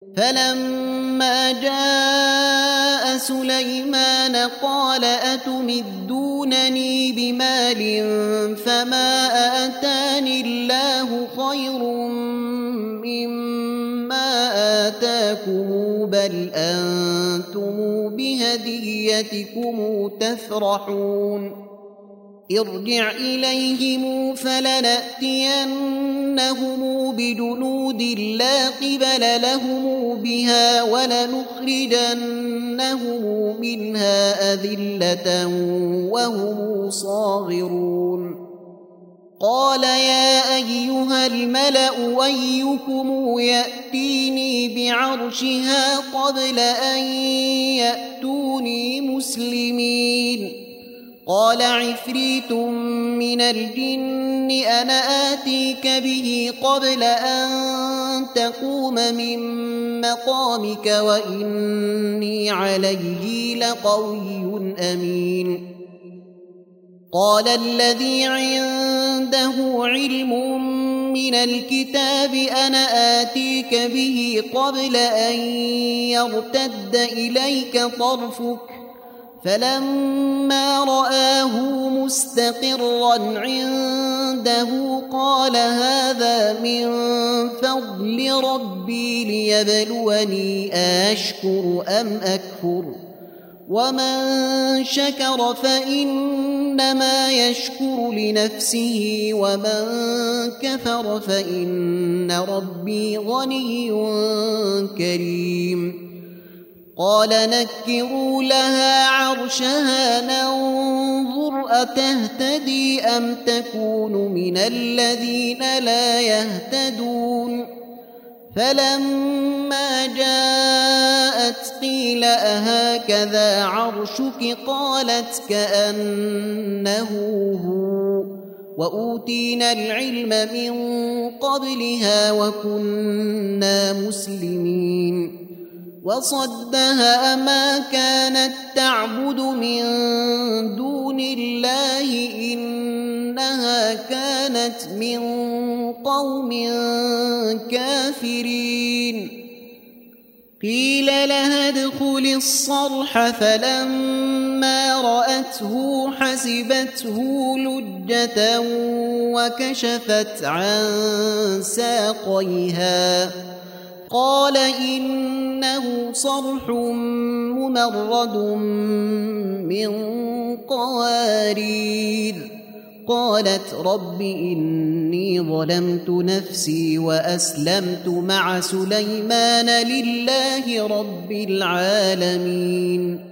فلما جاء سليمان قال أتمدونني بمال فما آتاني الله خير مما آتاكم بل أنتم بهديتكم تفرحون ارجع إليهم فلنأتينهم بجنود لا قبل لهم بها ولنخرجنهم منها أذلة وهم صاغرون قال يا أيها الملأ أيكم يأتيني بعرشها قبل أن يأتوني مسلمين قال عفريت من الجن أنا آتيك به قبل أن تقوم من مقامك وإني عليه لقوي أمين قال الذي عنده علم من الكتاب أنا آتيك به قبل أن يرتد إليك طرفك فلما رآه مستقرا عنده قال هذا من فضل ربي ليبلوني أشكر أم أكفر ومن شكر فإنما يشكر لنفسه ومن كفر فإن ربي غني كريم قال نكروا لها عرشها ننظر أتهتدي أم تكون من الذين لا يهتدون فلما جاءت قيل أهكذا عرشك قالت كأنه هو وأوتينا العلم من قبلها وكنا مسلمين وصدها ما كانت تعبد من دون الله إنها كانت من قوم كافرين قيل لها ادخل الصرح فلما رأته حسبته لجة وكشفت عن ساقيها قال إنه صرح ممرد من قوارير قالت رب إني ظلمت نفسي وأسلمت مع سليمان لله رب العالمين